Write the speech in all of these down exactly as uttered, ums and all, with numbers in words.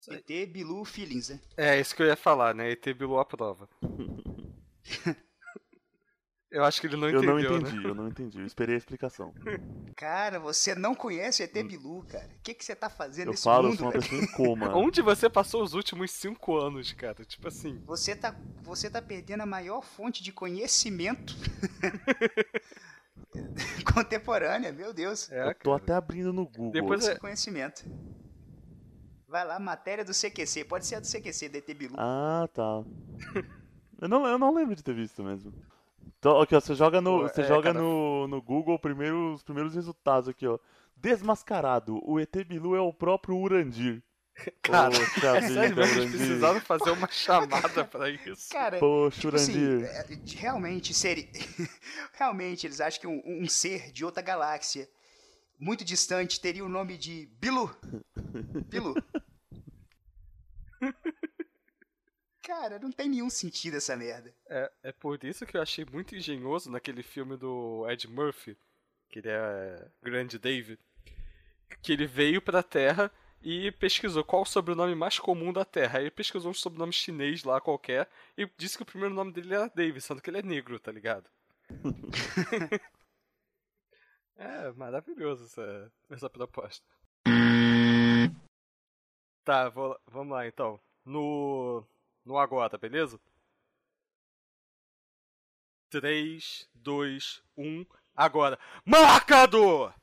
E T Bilu Feelings, né? É, isso que eu ia falar, né? E T Bilu à prova. Eu acho que ele não eu entendeu, não entendi, né? eu não entendi. Eu esperei a explicação. Cara, você não conhece o E T Bilu, cara. O que, que você tá fazendo Eu nesse falo, mundo, eu sou uma velho? pessoa em coma. Onde você passou os últimos cinco anos, cara? Tipo assim. Você tá, você tá perdendo a maior fonte de conhecimento contemporânea, meu Deus. É, eu tô cara. até abrindo no Google. Depois é... Conhecimento. Vai lá, matéria do C Q C. Pode ser a do C Q C, do E T Bilu. Ah, tá. eu, não, eu não lembro de ter visto mesmo. Então, aqui, ó, você joga no, Pô, você é, joga cara... no, no Google primeiro, os primeiros resultados aqui, ó. Desmascarado, o E T Bilu é o próprio Urandir. Cara, Poxa é vida, sério mesmo, eles Urandir. precisaram fazer uma chamada pra isso. Cara, Poxa, tipo assim, Urandir. é, realmente seria... realmente, eles acham que um, um ser de outra galáxia, muito distante, teria o nome de Bilu. Bilu. Cara, não tem nenhum sentido essa merda. É, é por isso que eu achei muito engenhoso naquele filme do Ed Murphy, que ele é Grande Dave, que ele veio pra Terra e pesquisou qual o sobrenome mais comum da Terra. Aí ele pesquisou um sobrenome chinês lá qualquer e disse que o primeiro nome dele era Dave, sendo que ele é negro, tá ligado? É maravilhoso essa, essa proposta. Tá, vou, vamos lá então. No, no agora, beleza? três, dois, um, agora. Marcador!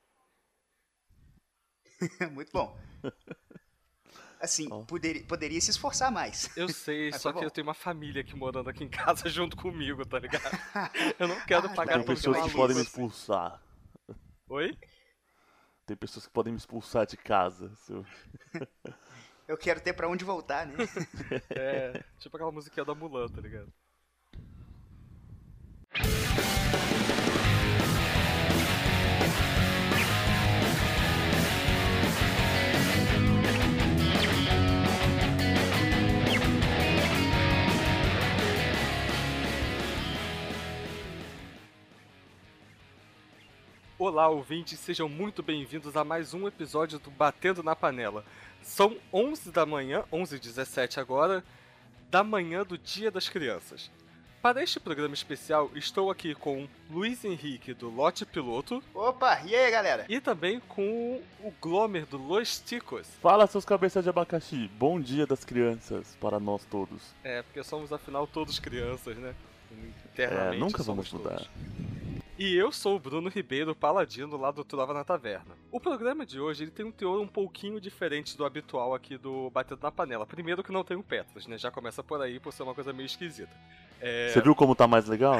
Muito bom. Assim, Ó. poderia, poderia se esforçar mais. Eu sei, Mas só tá que bom. eu tenho uma família aqui morando aqui em casa junto comigo, tá ligado? Eu não quero Ah, tá. pagar Tem Tem todo pessoas que maluco, podem me assim. expulsar. Oi? Tem pessoas que podem me expulsar de casa. Se eu... Eu quero ter pra onde voltar, né? É, tipo aquela musiquinha da Mulan, tá ligado? Olá, ouvintes, sejam muito bem-vindos a mais um episódio do Batendo na Panela. São onze da manhã, onze e dezessete agora, da manhã do Dia das Crianças. Para este programa especial, estou aqui com Luiz Henrique, do Lote Piloto, Opa, e aí, galera? e também com o Glomer, do Los Ticos. Fala, seus cabeças de abacaxi. Bom dia das crianças para nós todos. É, porque somos, afinal, todos crianças, né? É, Internamente nunca somos vamos mudar. todos. E eu sou o Bruno Ribeiro, paladino lá do Trova na Taverna. O programa de hoje ele tem um teor um pouquinho diferente do habitual aqui do Batendo na Panela. Primeiro que não tem o Petros, né? Já começa por aí, por ser uma coisa meio esquisita. É... Você viu como tá mais legal?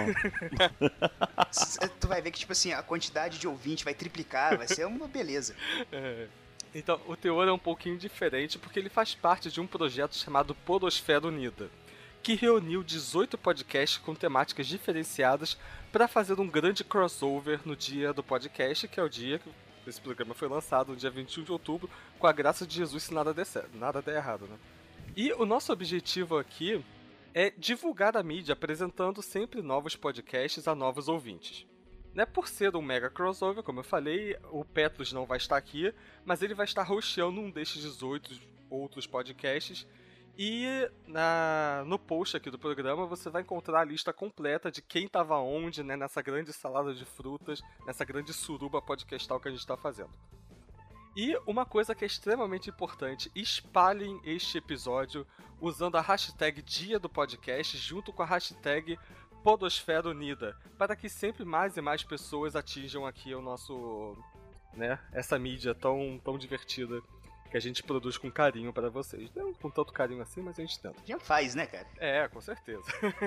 S- Tu vai ver que, tipo assim, a quantidade de ouvinte vai triplicar, vai ser uma beleza. É. Então, o teor é um pouquinho diferente porque ele faz parte de um projeto chamado Podosfera Unida, que reuniu dezoito podcasts com temáticas diferenciadas para fazer um grande crossover no dia do podcast, que é o dia que esse programa foi lançado, no dia vinte e um de outubro, com a graça de Jesus, se nada der certo, nada der errado, né? E o nosso objetivo aqui é divulgar a mídia, apresentando sempre novos podcasts a novos ouvintes. Né, por ser um mega crossover, como eu falei, o Petros não vai estar aqui, mas ele vai estar hosteando um destes dezoito outros podcasts. E na, no post aqui do programa você vai encontrar a lista completa de quem estava onde, né, nessa grande salada de frutas, nessa grande suruba podcastal que a gente está fazendo. E uma coisa que é extremamente importante, espalhem este episódio usando a hashtag Dia do Podcast junto com a hashtag Podosfera Unida, para que sempre mais e mais pessoas atinjam aqui o nosso, né, essa mídia tão, tão divertida que a gente produz com carinho para vocês. Não com tanto carinho assim, mas a gente tenta. Já faz, né, cara? É, com certeza.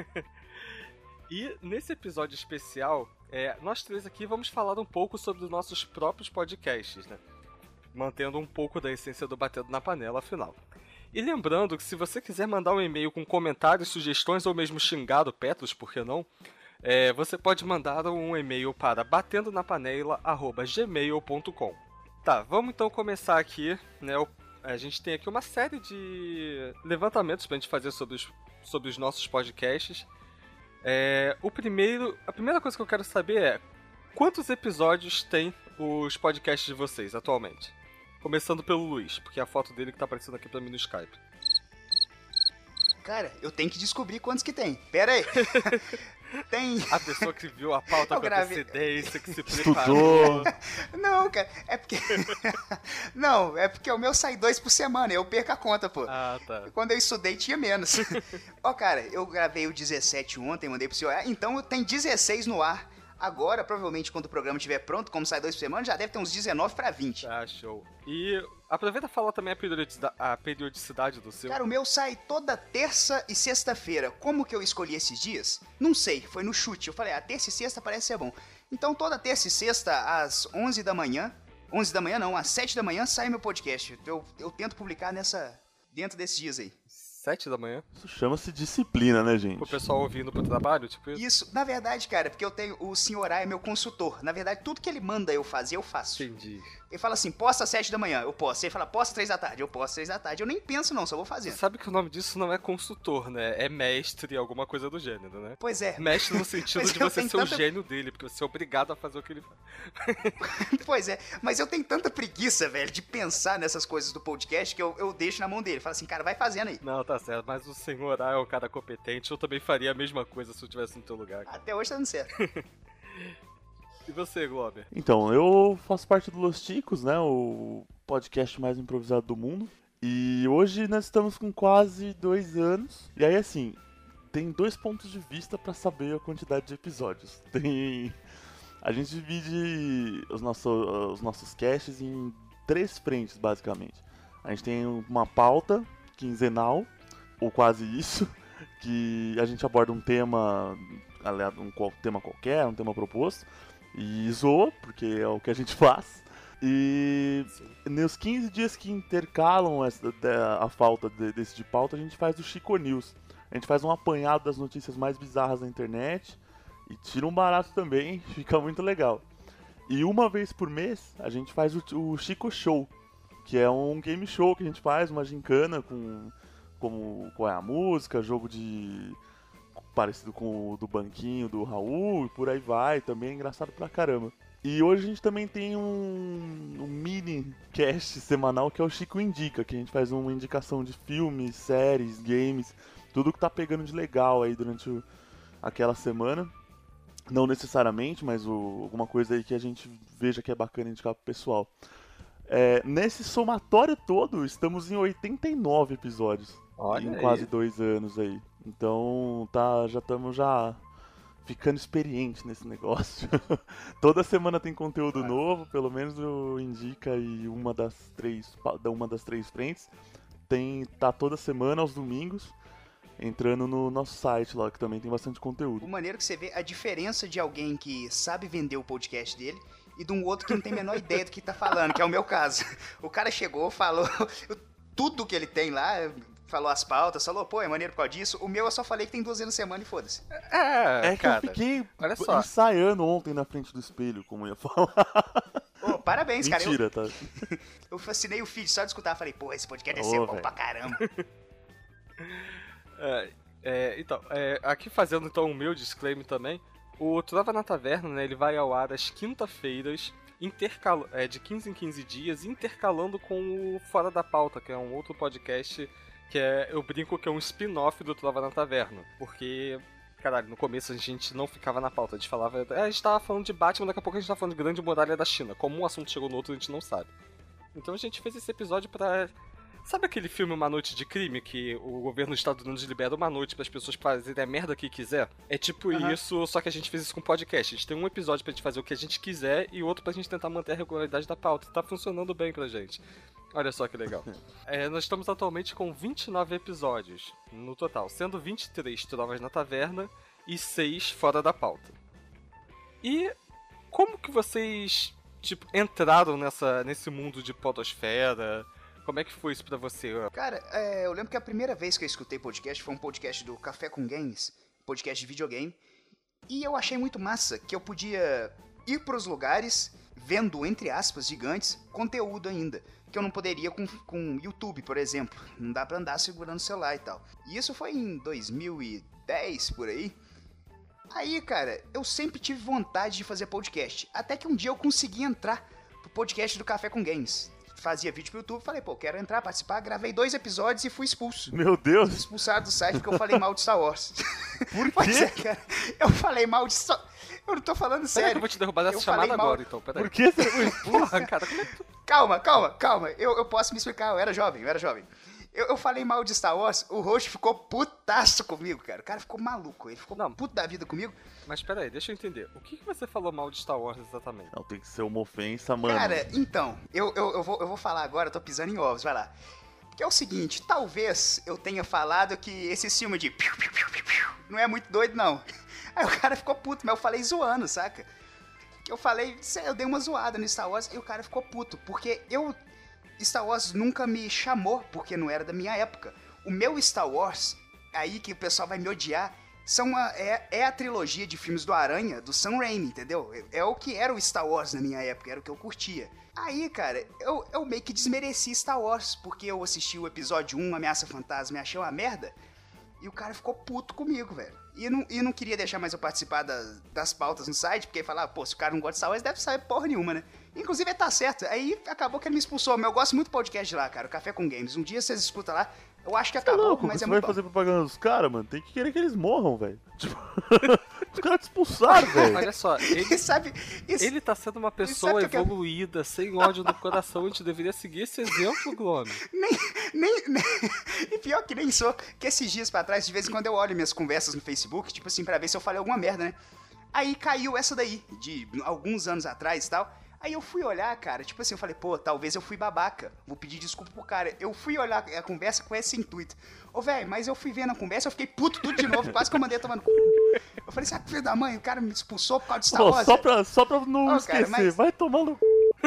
E nesse episódio especial, é, nós três aqui vamos falar um pouco sobre os nossos próprios podcasts, né? Mantendo um pouco da essência do Batendo na Panela, afinal. E lembrando que se você quiser mandar um e-mail com comentários, sugestões ou mesmo xingar o Petros, por que não? É, você pode mandar um e-mail para batendo na panela arroba gmail ponto com. Tá, vamos então começar aqui, né? O, a gente tem aqui uma série de levantamentos pra gente fazer sobre os, sobre os nossos podcasts. É, o primeiro, a primeira coisa que eu quero saber é quantos episódios tem os podcasts de vocês atualmente? Começando pelo Luiz, porque é a foto dele que tá aparecendo aqui pra mim no Skype. Cara, eu tenho que descobrir quantos que tem. Pera aí. Tem... A pessoa que viu a pauta Eu com gravei. antecedência, que se Estudou. preparou. Não, cara, é porque... Não, é porque o meu sai dois por semana, eu perco a conta, pô. Ah, tá. Quando eu estudei, tinha menos. Ó, cara, eu gravei o dezessete ontem, mandei pro senhor. Ah, então tem dezesseis no ar. Agora, provavelmente, quando o programa estiver pronto, como sai dois por semana, já deve ter uns dezenove pra vinte. Ah, show. E aproveita e fala também a periodicidade, a periodicidade do seu. Cara, o meu sai toda terça e sexta-feira. Como que eu escolhi esses dias? Não sei, foi no chute. Eu falei, ah, terça e sexta parece ser bom. Então, toda terça e sexta, às onze da manhã... onze da manhã não, às sete da manhã sai meu podcast. Eu, eu tento publicar nessa... dentro desses dias aí. Sete da manhã? Isso chama-se disciplina, né, gente? O pessoal ouvindo pro trabalho, tipo isso? Isso, na verdade, cara, porque eu tenho... O senhor A é meu consultor. Na verdade, tudo que ele manda eu fazer, eu faço. Entendi. Ele fala assim, posta às sete da manhã, eu posto. Ele fala, posta às três da tarde, eu posto às três da tarde. Eu nem penso não, só vou Você fazendo. sabe que o nome disso não é consultor, né? É mestre, alguma coisa do gênero, né? Pois é. Mestre no sentido Mas de eu você tenho ser o tanta- gênio dele, porque você é obrigado a fazer o que ele faz. Pois é, mas eu tenho tanta preguiça, velho, de pensar nessas coisas do podcast que eu, eu deixo na mão dele. Fala assim, cara, vai fazendo aí. Não, tá certo, mas o senhor A é um cara competente, eu também faria a mesma coisa se eu estivesse no teu lugar. Até hoje tá dando certo. E você, Glober? Então, eu faço parte do Los Ticos, né? O podcast mais improvisado do mundo. E hoje nós estamos com quase dois anos. E aí, assim, tem dois pontos de vista pra saber a quantidade de episódios. Tem... A gente divide os, nosso, os nossos casts em três frentes, basicamente. A gente tem uma pauta quinzenal, ou quase isso, que a gente aborda um tema, um qual- tema qualquer, um tema proposto, e zoa, porque é o que a gente faz. E nos quinze dias que intercalam essa, a falta de, desse de pauta, a gente faz o Chico News. A gente faz um apanhado das notícias mais bizarras da internet e tira um barato também, fica muito legal. E uma vez por mês, a gente faz o, o Chico Show, que é um game show que a gente faz, uma gincana com como qual é a música, jogo de parecido com o do banquinho do Raul e por aí vai, também é engraçado pra caramba. E hoje a gente também tem um, um mini cast semanal que é o Chico Indica, que a gente faz uma indicação de filmes, séries, games, tudo que tá pegando de legal aí durante o, aquela semana. Não necessariamente, mas o, alguma coisa aí que a gente veja que é bacana indicar pro pessoal. É, nesse somatório todo, estamos em oitenta e nove episódios. Olha em aí. quase dois anos aí. Então, tá, já estamos já ficando experiente nesse negócio. Toda semana tem conteúdo novo, pelo menos o Indica e uma das três, uma das três frentes. Tem, tá toda semana aos domingos, entrando no nosso site lá, que também tem bastante conteúdo. O maneiro que você vê a diferença de alguém que sabe vender o podcast dele e de um outro que não tem a menor ideia do que tá falando, que é o meu caso. O cara chegou, falou tudo que ele tem lá, falou as pautas, falou, pô, é maneiro por causa disso. O meu eu só falei que tem duas vezes na semana e foda-se. É, É que cara, eu fiquei olha só. ensaiando ontem na frente do espelho, como eu ia falar. Ô, parabéns, cara. Eu, Mentira, tá? eu fascinei o feed só de escutar. Falei, pô, esse podcast deve Ô, ser bom velho. pra caramba. É, é, então, é, aqui fazendo então o meu disclaimer também, o Trova na Taverna, né, ele vai ao ar às quinta-feiras, intercal- é, de quinze em quinze dias, intercalando com o Fora da Pauta, que é um outro podcast que é, eu brinco que é um spin-off do Trova na Taverna, porque, caralho, no começo a gente não ficava na pauta, a gente falava, é, a gente tava falando de Batman, daqui a pouco a gente tava falando de Grande Muralha da China, como um assunto chegou no outro a gente não sabe. Então a gente fez esse episódio pra... Sabe aquele filme Uma Noite de Crime, que o governo dos Estados Unidos libera uma noite para as pessoas fazerem a merda que quiser? É tipo Aham. isso, só que a gente fez isso com podcast. A gente tem um episódio pra gente fazer o que a gente quiser e outro pra gente tentar manter a regularidade da pauta. Tá funcionando bem pra gente. Olha só que legal. É, nós estamos atualmente com vinte e nove episódios no total, sendo vinte e três Trovas na Taverna e seis Fora da Pauta. E como que vocês, tipo, entraram nessa, nesse mundo de podosfera? Como é que foi isso pra você? Cara, é, eu lembro que a primeira vez que eu escutei podcast foi um podcast do Café com Games, podcast de videogame, e eu achei muito massa que eu podia ir pros lugares vendo, entre aspas, gigantes, conteúdo ainda, que eu não poderia com, com YouTube, por exemplo. Não dá pra andar segurando o celular e tal. E isso foi em dois mil e dez, por aí. Aí, cara, eu sempre tive vontade de fazer podcast, até que um dia eu consegui entrar pro podcast do Café com Games. fazia vídeo pro YouTube, falei, pô, quero entrar, participar, gravei dois episódios e fui expulso. Meu Deus! Fui expulsado do site porque eu falei mal de Star Wars. Por quê? Pois é, cara, eu falei mal de Star Eu não tô falando Peraí sério. que eu vou te derrubar dessa Eu chamada falei mal- agora, então, peraí. Por que você foi expulso? Porra, cara, como é que tu... Calma, calma, calma, eu, eu posso me explicar, eu era jovem, eu era jovem. Eu, eu falei mal de Star Wars, o host ficou putaço comigo, cara. O cara ficou maluco, ele ficou Não. puto da vida comigo. Mas peraí, deixa eu entender. O que, que você falou mal de Star Wars exatamente? Não, tem que ser uma ofensa, mano. Cara, então, eu, eu, eu, vou, eu vou falar agora, eu tô pisando em ovos, vai lá. Que é o seguinte, talvez eu tenha falado que esse filme de piu, piu, piu, piu, piu, não é muito doido, não. Aí o cara ficou puto, mas eu falei zoando, saca? Que eu falei, eu dei uma zoada no Star Wars e o cara ficou puto, porque eu... Star Wars nunca me chamou, porque não era da minha época. O meu Star Wars, aí que o pessoal vai me odiar, são a, é, é a trilogia de filmes do Aranha, do Sam Raimi, entendeu? É, é o que era o Star Wars na minha época, era o que eu curtia. Aí, cara, eu, eu meio que desmereci Star Wars, porque eu assisti o episódio um, Ameaça Fantasma, e achei uma merda, e o cara ficou puto comigo, velho. E não, e não queria deixar mais eu participar das, das pautas no site, porque ele falava, pô, se o cara não gosta de Star Wars, deve saber porra nenhuma, né? Inclusive, ele tá certo. Aí acabou que ele me expulsou. Mas eu gosto muito do podcast de lá, cara, o Café com Games. Um dia vocês escutam lá, eu acho que Tá acabou, louco, mas você é vai muito fazer bom. propaganda dos caras, mano? Tem que querer que eles morram, velho. Tipo, os caras te expulsaram, velho. Olha só, ele, E sabe, isso, ele tá sendo uma sabe pessoa o que eu- evoluída, sem ódio no coração. A gente deveria seguir esse exemplo, Glome. nem, nem, nem... E pior que nem sou, que esses dias pra trás, de vez em quando eu olho minhas conversas no Facebook, tipo assim, pra ver se eu falei alguma merda, né? Aí caiu essa daí, de alguns anos atrás e tal. Aí eu fui olhar, cara, tipo assim, eu falei, pô, talvez eu fui babaca, vou pedir desculpa pro cara. Eu fui olhar a conversa com esse intuito. Ô, velho, mas eu fui vendo a conversa, eu fiquei puto tudo de novo, quase que eu mandei tomando c... Eu falei, sabe, filho da mãe, o cara me expulsou por causa de Star Pô, Wars, só velho. pra, só pra não Ô, cara, esquecer, mas- vai tomar no c...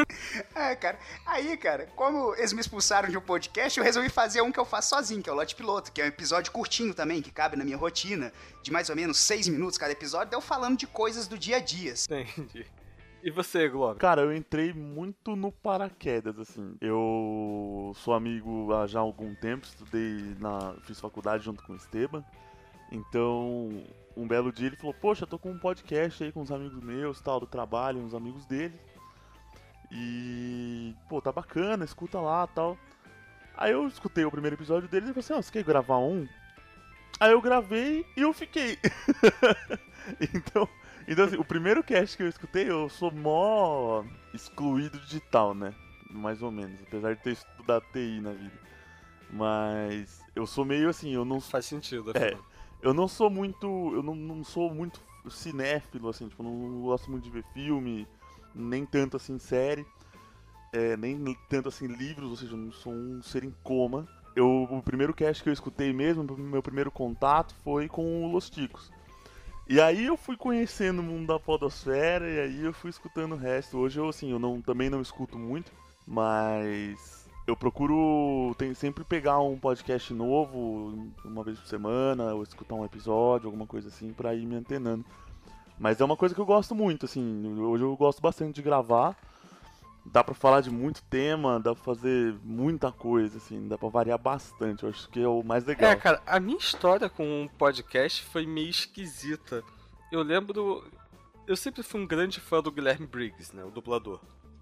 É, cara. Aí, cara, como eles me expulsaram de um podcast, eu resolvi fazer um que eu faço sozinho, que é o Lote Piloto, que é um episódio curtinho também, que cabe na minha rotina, de mais ou menos seis minutos cada episódio, eu falando de coisas do dia a dia. Entendi. E você, Glome? Cara, eu entrei muito no paraquedas, assim. Eu sou amigo há já algum tempo, estudei na... fiz faculdade junto com o Esteban. Então, um belo dia ele falou, poxa, tô com um podcast aí com uns amigos meus, tal, do trabalho, uns amigos dele. E, pô, tá bacana, escuta lá, tal. Aí eu escutei o primeiro episódio dele e falei assim, ah, você quer gravar um? Aí eu gravei e eu fiquei. então, então assim, o primeiro cast que eu escutei, eu sou mó excluído digital, né? Mais ou menos, apesar de ter estudado T I na vida. Mas eu sou meio assim, eu não Faz sentido, É. afinal. eu não sou muito. Eu não, não sou muito cinéfilo, assim, tipo, não, não gosto muito de ver filme, nem tanto assim série, é, nem tanto assim livros, ou seja, eu não sou um ser em coma. Eu, o primeiro cast que eu escutei mesmo, meu primeiro contato foi com o Los Ticos. E aí eu fui conhecendo o mundo da podosfera e aí eu fui escutando o resto. Hoje eu assim, eu não, também não escuto muito, mas eu procuro tem, sempre pegar um podcast novo, uma vez por semana, ou escutar um episódio, alguma coisa assim, pra ir me antenando. Mas é uma coisa que eu gosto muito, assim, hoje eu gosto bastante de gravar. Dá pra falar de muito tema, dá pra fazer muita coisa, assim, dá pra variar bastante, eu acho que é o mais legal. É, cara, a minha história com o podcast foi meio esquisita. Eu lembro... Eu sempre fui um grande fã do Guilherme Briggs, né, o dublador.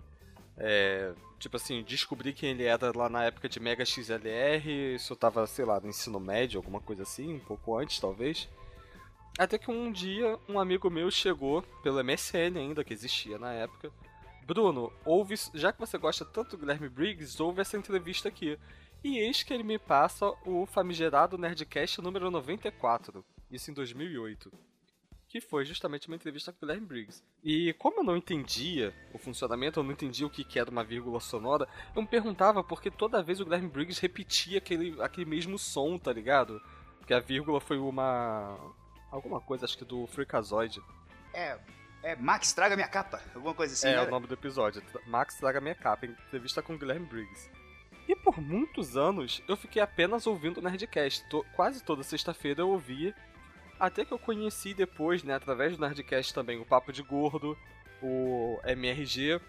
É... Tipo assim, descobri quem ele era lá na época de Mega X L R, isso eu tava, sei lá, no ensino médio, alguma coisa assim, um pouco antes, talvez. Até que um dia, um amigo meu chegou, pelo M S N ainda, que existia na época. Bruno, ouve, já que você gosta tanto do Guilherme Briggs, ouve essa entrevista aqui. E eis que ele me passa o famigerado Nerdcast número noventa e quatro, isso em dois mil e oito. Que foi justamente uma entrevista com o Guilherme Briggs. E como eu não entendia o funcionamento, eu não entendia o que que era uma vírgula sonora, eu me perguntava porque toda vez o Guilherme Briggs repetia aquele, aquele mesmo som, tá ligado? Porque a vírgula foi uma... alguma coisa, acho que do Freakazoid. É, é Max, traga minha capa, alguma coisa assim, É, né? o nome do episódio. Max Traga Minha Capa, entrevista com o Guilherme Briggs. E por muitos anos, eu fiquei apenas ouvindo o Nerdcast. To- quase toda sexta-feira eu ouvia. Até que eu conheci depois, né, através do Nerdcast também, o Papo de Gordo, o M R G.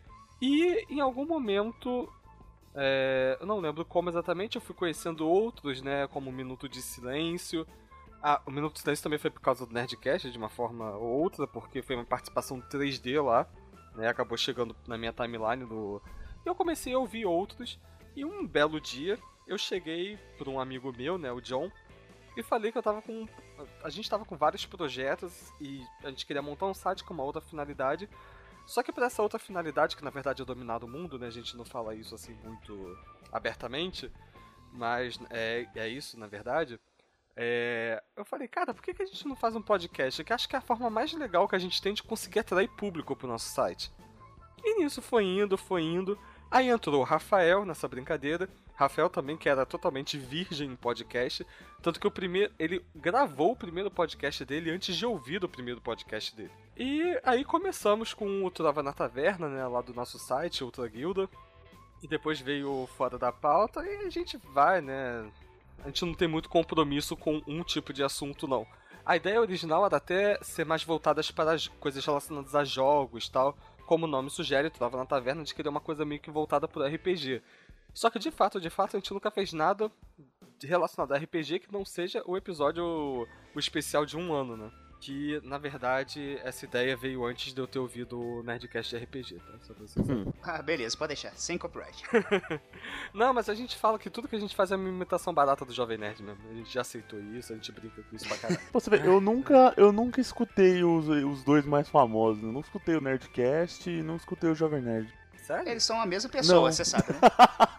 E em algum momento, é, eu não lembro como exatamente, eu fui conhecendo outros, né, como o Minuto de Silêncio. Ah, o Minuto de Silêncio também foi por causa do Nerdcast, de uma forma ou outra, porque foi uma participação três D lá, né, acabou chegando na minha timeline do, E eu comecei a ouvir outros, e um belo dia eu cheguei para um amigo meu, né, o John, e falei que eu tava com... A gente tava com vários projetos e a gente queria montar um site com uma outra finalidade. Só que para essa outra finalidade, que na verdade é dominar o mundo, né, a gente não fala isso assim muito abertamente, mas é, é isso, na verdade. É, eu falei, cara, por que, que a gente não faz um podcast? Que acho que é a forma mais legal que a gente tem de conseguir atrair público pro nosso site. E nisso foi indo, foi indo. Aí entrou o Rafael nessa brincadeira. Rafael também, que era totalmente virgem em podcast. Tanto que o primeiro, ele gravou o primeiro podcast dele antes de ouvir o primeiro podcast dele. E aí começamos com o Trova na Taverna, né, lá do nosso site, Ultra Guilda. E depois veio o Fora da Pauta e a gente vai, né... A gente não tem muito compromisso com um tipo de assunto, não. A ideia original era até ser mais voltada para as coisas relacionadas a jogos e tal. Como o nome sugere, Trova na Taverna, a gente queria uma coisa meio que voltada para o R P G. Só que de fato, de fato, a gente nunca fez nada relacionado a R P G que não seja o episódio, o especial de um ano, né? Que, na verdade, essa ideia veio antes de eu ter ouvido o Nerdcast de R P G, tá? Só pra vocês hum. Ah, beleza, pode deixar, sem copyright. Não, mas a gente fala que tudo que a gente faz é uma imitação barata do Jovem Nerd mesmo. A gente já aceitou isso, a gente brinca com isso pra caralho. Pô, você vê, eu nunca, eu nunca escutei os, os dois mais famosos. Eu não escutei o Nerdcast e não escutei o Jovem Nerd. Sério? Eles são a mesma pessoa, não. Você sabe, né?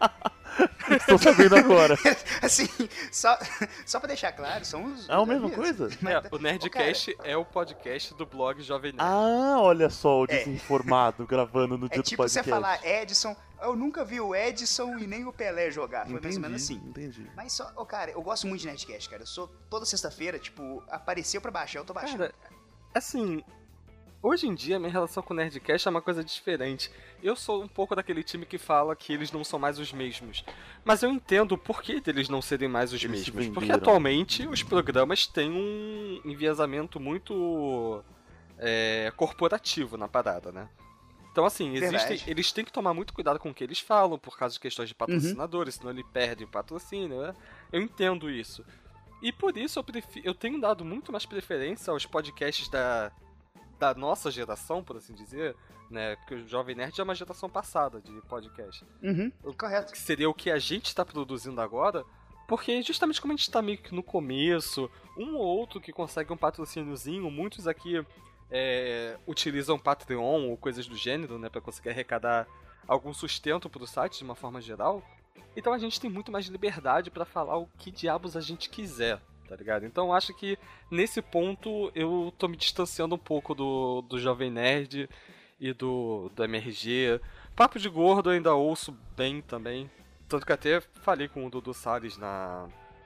Estou sabendo agora. Assim, só, só pra deixar claro, são os... É a mesma coisa? É, o Nerdcast oh, é o podcast do blog Jovem Nerd. Ah, olha só o desinformado é. gravando no dia é do tipo podcast. É tipo você falar Edson, eu nunca vi o Edson e nem o Pelé jogar. Foi entendi, mais ou menos assim. Entendi. Mas só, oh, cara, eu gosto muito de Nerdcast, cara. Eu sou toda sexta-feira, tipo, apareceu pra baixar, eu tô baixando. Cara, assim... Hoje em dia, a minha relação com o Nerdcast é uma coisa diferente. Eu sou um pouco daquele time que fala que eles não são mais os mesmos. Mas eu entendo o porquê deles não serem mais os eles mesmos. Porque atualmente os programas têm um enviesamento muito é, corporativo na parada, né? Então, assim, existem, eles têm que tomar muito cuidado com o que eles falam, por causa de questões de patrocinadores, uhum. senão ele perde o patrocínio, né? Eu entendo isso. E por isso eu, prefiro, eu tenho dado muito mais preferência aos podcasts da... da nossa geração, por assim dizer, né? Porque o Jovem Nerd é uma geração passada de podcast. Uhum, correto. Que seria o que a gente está produzindo agora, porque justamente como a gente está meio que no começo, um ou outro que consegue um patrocíniozinho, muitos aqui é, utilizam Patreon ou coisas do gênero, né? Para conseguir arrecadar algum sustento para o site de uma forma geral. Então a gente tem muito mais liberdade para falar o que diabos a gente quiser. Tá ligado? Então acho que nesse ponto eu tô me distanciando um pouco do, do Jovem Nerd e do, do M R G. Papo de Gordo eu ainda ouço bem também. Tanto que até falei com o Dudu Salles na...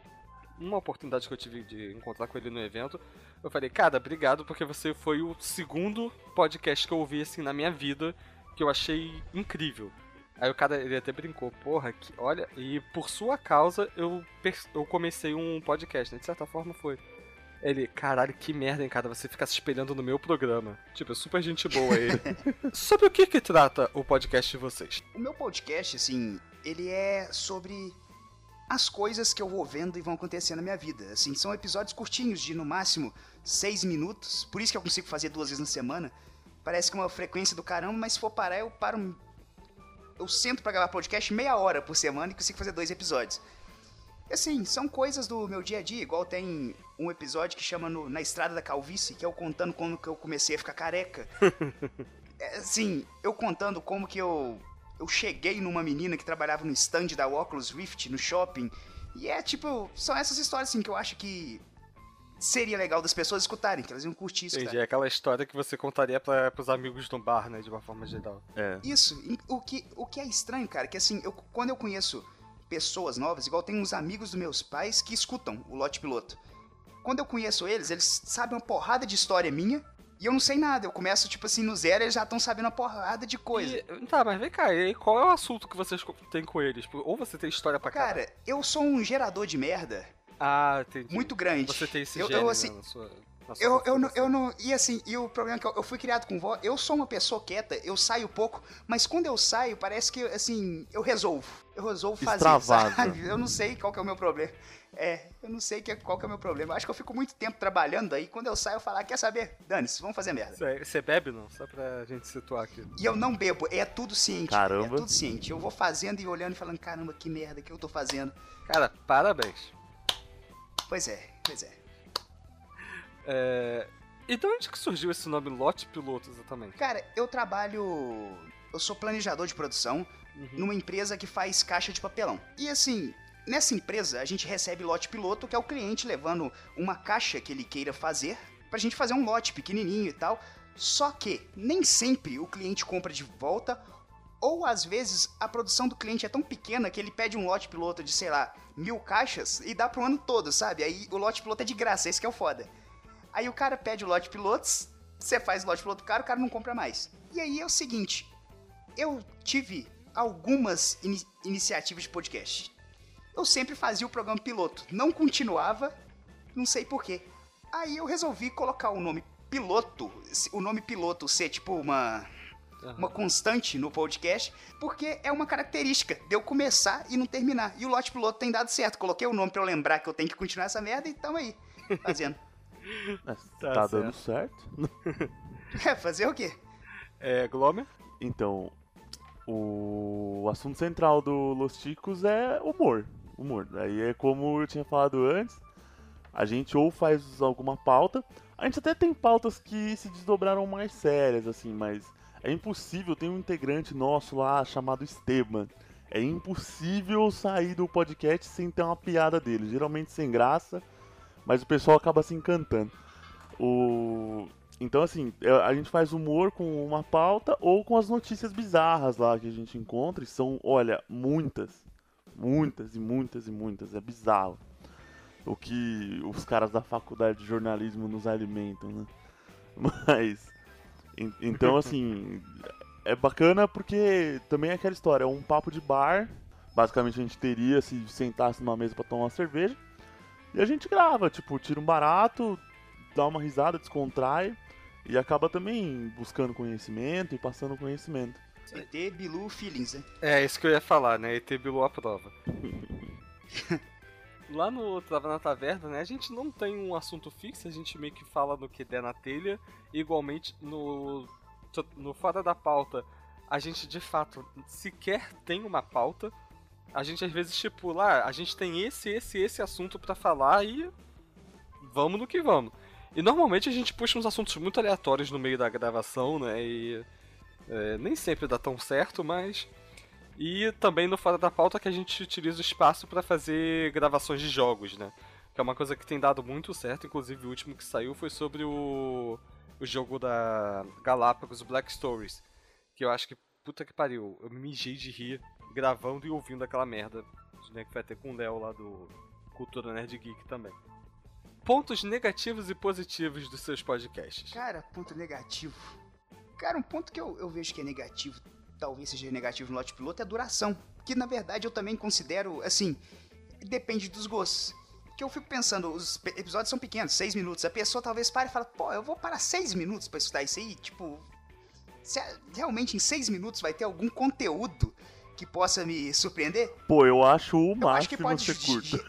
uma oportunidade que eu tive de encontrar com ele no evento. Eu falei, cara, obrigado porque você foi o segundo podcast que eu ouvi assim na minha vida que eu achei incrível. Aí o cara, ele até brincou, porra, que, olha, e por sua causa eu, eu comecei um podcast, né? De certa forma foi. Ele, caralho, que merda, hein, cara, você ficar se espelhando no meu programa. Tipo, é super gente boa ele. Sobre o que que trata o podcast de vocês? O meu podcast, assim, ele é sobre as coisas que eu vou vendo e vão acontecendo na minha vida. Assim, são episódios curtinhos, de no máximo seis minutos, por isso que eu consigo fazer duas vezes na semana. Parece que é uma frequência do caramba, mas se for parar, eu paro... Eu sento pra gravar podcast meia hora por semana e consigo fazer dois episódios. Assim, são coisas do meu dia a dia, igual tem um episódio que chama no, Na Estrada da Calvície, que é eu contando como que eu comecei a ficar careca. É, assim, eu contando como que eu, eu cheguei numa menina que trabalhava no stand da Oculus Rift, no shopping. E é tipo, são essas histórias assim que eu acho que seria legal das pessoas escutarem, que elas iam curtir isso. Entendi, é aquela história que você contaria pra, pros amigos no bar, né, de uma forma geral. É. Isso, o que, o que é estranho, cara, que assim, eu, quando eu conheço pessoas novas, igual tem uns amigos dos meus pais que escutam o Lote Piloto. Quando eu conheço eles, eles sabem uma porrada de história minha e eu não sei nada. Eu começo, tipo assim, no zero e eles já estão sabendo uma porrada de coisa. E, tá, mas vem cá, e aí qual é o assunto que vocês têm com eles? Ou você tem história pra caralho? Cara, eu sou um gerador de merda. Ah, entendi. Muito grande. Você tem esse eu, gênero eu, assim, né, na sua Eu, eu, não, eu não. E assim, e o problema é que eu, eu fui criado com vó, eu sou uma pessoa quieta, eu saio pouco, mas quando eu saio, parece que, assim, eu resolvo. Eu resolvo fazer, Extravasa. sabe? Eu não sei qual que é o meu problema. É, eu não sei que, qual que é o meu problema. Eu acho que eu fico muito tempo trabalhando aí, quando eu saio eu falo, ah, quer saber? Dane-se, vamos fazer merda. Você bebe, não? Só pra gente situar aqui. E eu não bebo, é tudo ciente. Caramba. É tudo ciente. Eu vou fazendo e olhando e falando, caramba, que merda que eu tô fazendo. Cara, parabéns. Pois é, pois é. É... E de onde que surgiu esse nome Lote Piloto, exatamente? Cara, eu trabalho... Eu sou planejador de produção uhum. numa empresa que faz caixa de papelão. E assim, nessa empresa a gente recebe lote piloto, que é o cliente levando uma caixa que ele queira fazer, pra gente fazer um lote pequenininho e tal. Só que nem sempre o cliente compra de volta, ou às vezes a produção do cliente é tão pequena que ele pede um lote piloto de, sei lá, mil caixas e dá pro ano todo, sabe? Aí o lote piloto é de graça, esse que é o foda. Aí o cara pede o lote pilotos, você faz o lote piloto caro, o cara não compra mais. E aí é o seguinte, eu tive algumas in- iniciativas de podcast. Eu sempre fazia o programa piloto, não continuava, não sei porquê. Aí eu resolvi colocar o nome piloto, o nome piloto ser tipo uma, uhum. uma constante no podcast, porque é uma característica de eu começar e não terminar. E o lote piloto tem dado certo, coloquei o nome pra eu lembrar que eu tenho que continuar essa merda e tamo aí, fazendo. Tá, tá dando certo. É, fazer o quê? É, Glomer? Então, o assunto central do Los Ticos é humor. Humor. Aí é como eu tinha falado antes, a gente ou faz alguma pauta, a gente até tem pautas que se desdobraram mais sérias, assim, mas é impossível, tem um integrante nosso lá chamado Esteban. É impossível sair do podcast sem ter uma piada dele, geralmente sem graça. Mas o pessoal acaba se encantando. O... Então, assim, a gente faz humor com uma pauta ou com as notícias bizarras lá que a gente encontra. E são, olha, muitas. Muitas e muitas e muitas. É bizarro. O que os caras da faculdade de jornalismo nos alimentam, né? Mas... Então, assim... É bacana porque também é aquela história. É um papo de bar. Basicamente, a gente teria se sentasse numa mesa pra tomar uma cerveja. E a gente grava, tipo, tira um barato, dá uma risada, descontrai e acaba também buscando conhecimento e passando conhecimento. E T Bilu Feelings, né? É, isso que eu ia falar, né? E T Bilu à prova. Lá no Trava na Taverna, né? A gente não tem um assunto fixo, a gente meio que fala no que der na telha. Igualmente, no, no Fora da Pauta, a gente de fato sequer tem uma pauta. A gente às vezes estipula, ah, a gente tem esse, esse, esse assunto pra falar e vamos no que vamos. E normalmente a gente puxa uns assuntos muito aleatórios no meio da gravação, né, e é, nem sempre dá tão certo, mas... E também no Fora da Pauta que a gente utiliza o espaço pra fazer gravações de jogos, né, que é uma coisa que tem dado muito certo, inclusive o último que saiu foi sobre o, o jogo da Galápagos, Black Stories, que eu acho que, puta que pariu, eu me mijei de rir gravando e ouvindo aquela merda, né, que vai ter com o Léo lá do Cultura Nerd Geek também. Pontos negativos e positivos dos seus podcasts. Cara, ponto negativo. Cara, um ponto que eu, eu vejo que é negativo, talvez seja negativo no lote piloto, é a duração. Que na verdade eu também considero, assim, depende dos gostos. Que eu fico pensando, os episódios são pequenos, seis minutos. A pessoa talvez pare e fala, pô, eu vou parar seis minutos pra estudar isso aí? Tipo, se realmente em seis minutos vai ter algum conteúdo que possa me surpreender? Pô, eu acho o eu máximo acho que pode ser curto.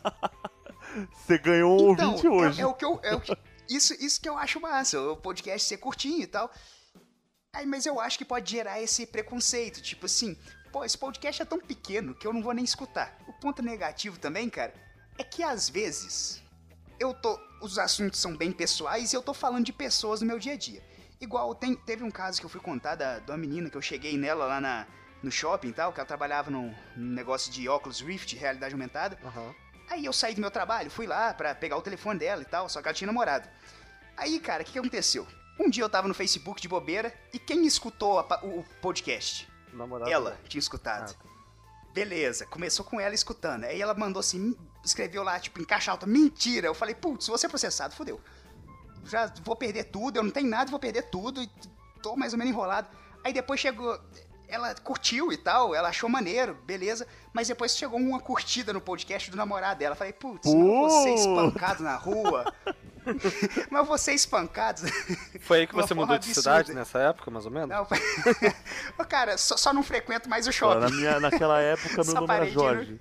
Você ganhou um então, ouvinte hoje. É, é o que eu, é o que, isso, isso que eu acho massa, o podcast ser curtinho e tal. Aí, mas eu acho que pode gerar esse preconceito, tipo assim, pô, esse podcast é tão pequeno que eu não vou nem escutar. O ponto negativo também, cara, é que às vezes eu tô, os assuntos são bem pessoais e eu tô falando de pessoas no meu dia a dia. Igual, tem, teve um caso que eu fui contar da, de uma menina que eu cheguei nela lá na, no shopping e tal, que ela trabalhava num, num negócio de óculos Rift, realidade aumentada. Uhum. Aí eu saí do meu trabalho, fui lá pra pegar o telefone dela e tal, só que ela tinha namorado. Aí, cara, o que, que aconteceu? Um dia eu tava no Facebook de bobeira e quem escutou a, o, o podcast? Namorado ela dela. tinha escutado. Ah. Beleza, começou com ela escutando. Aí ela mandou assim, escreveu lá, tipo, em caixa alta, mentira. Eu falei, putz, se você é processado, fodeu. Já vou perder tudo, eu não tenho nada, vou perder tudo e tô mais ou menos enrolado. Aí depois chegou, ela curtiu e tal, ela achou maneiro, beleza, mas depois chegou uma curtida no podcast do namorado dela. Eu falei, putz, eu vou ser espancado na rua. Mas eu vou ser espancado. Foi aí que Uma você forma mudou de absurda. cidade, nessa época, mais ou menos? Não, Ô, cara, só, só não frequento mais o Ó, shopping. na minha, naquela época, meu Só nome era parei de ir no- Jorge.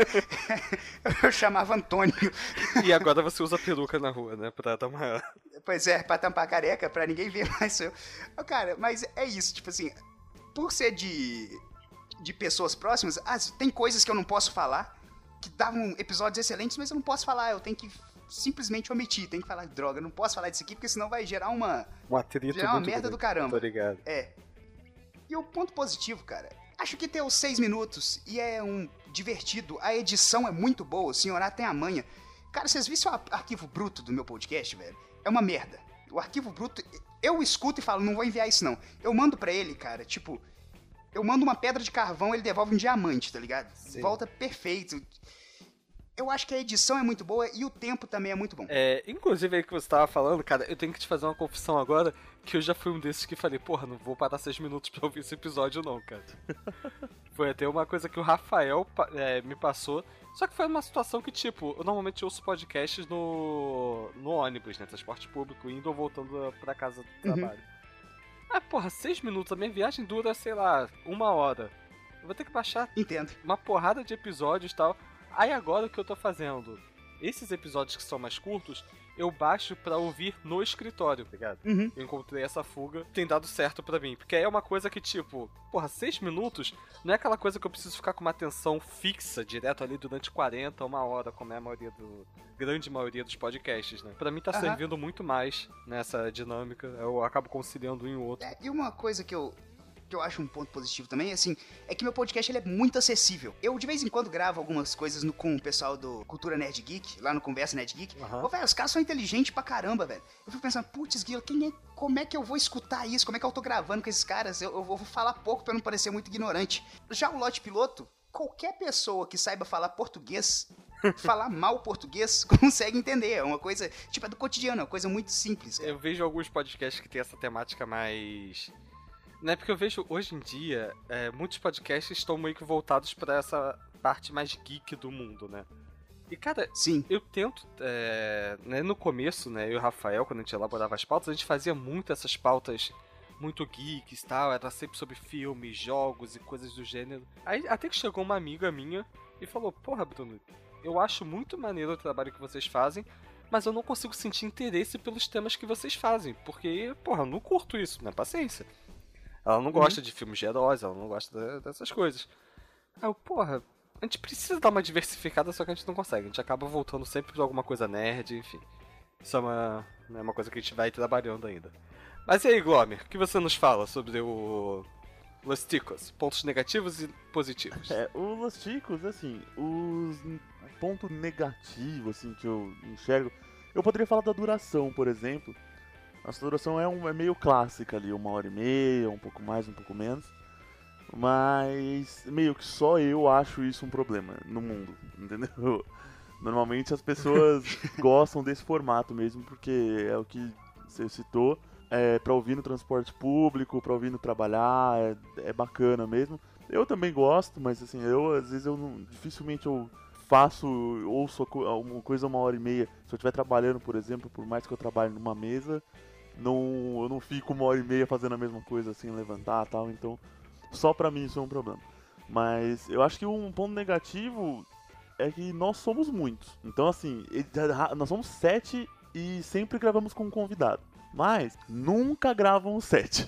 Eu chamava Antônio. E agora você usa peruca na rua, né? Pra dar uma... Pois é, pra tampar a careca, pra ninguém ver mais eu. Ô, cara, mas é isso, tipo assim, por ser de, de pessoas próximas, as, tem coisas que eu não posso falar, que davam episódios excelentes, mas eu não posso falar, eu tenho que simplesmente omitir, tenho que falar, droga, eu não posso falar disso aqui, porque senão vai gerar uma, Um atrito gerar uma muito merda grande. do caramba. Tô ligado. É. E o ponto positivo, cara, acho que ter os seis minutos e é um divertido, a edição é muito boa, o senhorá tem a manha. Cara, vocês viram o arquivo bruto do meu podcast, velho? É uma merda. O arquivo bruto, eu escuto e falo, não vou enviar isso não. Eu mando pra ele, cara, tipo, eu mando uma pedra de carvão, ele devolve um diamante, tá ligado? Sim. Volta perfeito. Eu acho que a edição é muito boa e o tempo também é muito bom. É, inclusive aí que você tava falando, cara, eu tenho que te fazer uma confissão agora, que eu já fui um desses que falei, porra, não vou parar seis minutos pra ouvir esse episódio não, cara. Foi até uma coisa que o Rafael é, me passou, só que foi uma situação que, tipo, eu normalmente ouço podcasts no, no ônibus, né, transporte público, indo ou voltando pra casa do trabalho. Ah, porra, seis minutos, a minha viagem dura, sei lá, uma hora. Eu vou ter que baixar Entendo. uma porrada de episódios e tal. Aí agora o que eu tô fazendo? Esses episódios que são mais curtos, eu baixo pra ouvir no escritório, tá ligado? Uhum. Eu encontrei essa fuga, tem dado certo pra mim. Porque aí é uma coisa que, tipo, porra, seis minutos não é aquela coisa que eu preciso ficar com uma atenção fixa, direto ali durante quarenta, uma hora, como é a maioria do... grande maioria dos podcasts, né? Pra mim tá Aham. servindo muito mais nessa dinâmica. Eu acabo conciliando um em outro. É, e uma coisa que eu, que eu acho um ponto positivo também, assim, é que meu podcast ele é muito acessível. Eu, de vez em quando, gravo algumas coisas no, com o pessoal do Cultura Nerd Geek, lá no Conversa Nerd Geek. Aham. Ô, velho, os caras são inteligentes pra caramba, velho. Eu fico pensando, putz, Guila, quem é, como é que eu vou escutar isso? Como é que eu tô gravando com esses caras? Eu, eu vou falar pouco pra não parecer muito ignorante. Já o Lote Piloto, qualquer pessoa que saiba falar português... falar mal português, consegue entender. É uma coisa, tipo, é do cotidiano, é uma coisa muito simples. Cara. Eu vejo alguns podcasts que tem essa temática mais... Né, porque eu vejo, hoje em dia, é, muitos podcasts estão meio que voltados pra essa parte mais geek do mundo, né? E, cara, Sim. eu tento, é, né, no começo, né, eu e o Rafael, quando a gente elaborava as pautas, a gente fazia muito essas pautas muito geeks e tal, era sempre sobre filmes, jogos e coisas do gênero. Aí até que chegou uma amiga minha e falou, porra, Bruno, eu acho muito maneiro o trabalho que vocês fazem, mas eu não consigo sentir interesse pelos temas que vocês fazem, porque, porra, eu não curto isso, né, paciência. Ela não gosta de filmes de heróis, ela não gosta de- dessas coisas. Aí eu, porra, a gente precisa dar uma diversificada, só que a gente não consegue. A gente acaba voltando sempre pra alguma coisa nerd, enfim. Isso é uma, é uma coisa que a gente vai trabalhando ainda. Mas e aí, Glomer, o que você nos fala sobre o Los Ticos? Pontos negativos e positivos. É, o Los Ticos, assim, os o ponto negativo, assim, que eu enxergo... Eu poderia falar da duração, por exemplo. Nossa duração é, um, é meio clássica ali, uma hora e meia, um pouco mais, um pouco menos. Mas meio que só eu acho isso um problema no mundo, entendeu? Normalmente as pessoas gostam desse formato mesmo, porque é o que você citou. É pra ouvir no transporte público, pra ouvir no trabalhar, é, é bacana mesmo. Eu também gosto, mas assim, eu às vezes eu não, dificilmente eu faço, ouço uma coisa uma hora e meia. Se eu estiver trabalhando, por exemplo, por mais que eu trabalhe numa mesa, não, eu não fico uma hora e meia fazendo a mesma coisa assim, levantar e tal, então só pra mim isso é um problema. Mas eu acho que um ponto negativo é que nós somos muitos. Então assim, nós somos sete e sempre gravamos com um convidado. Mas nunca gravam sete.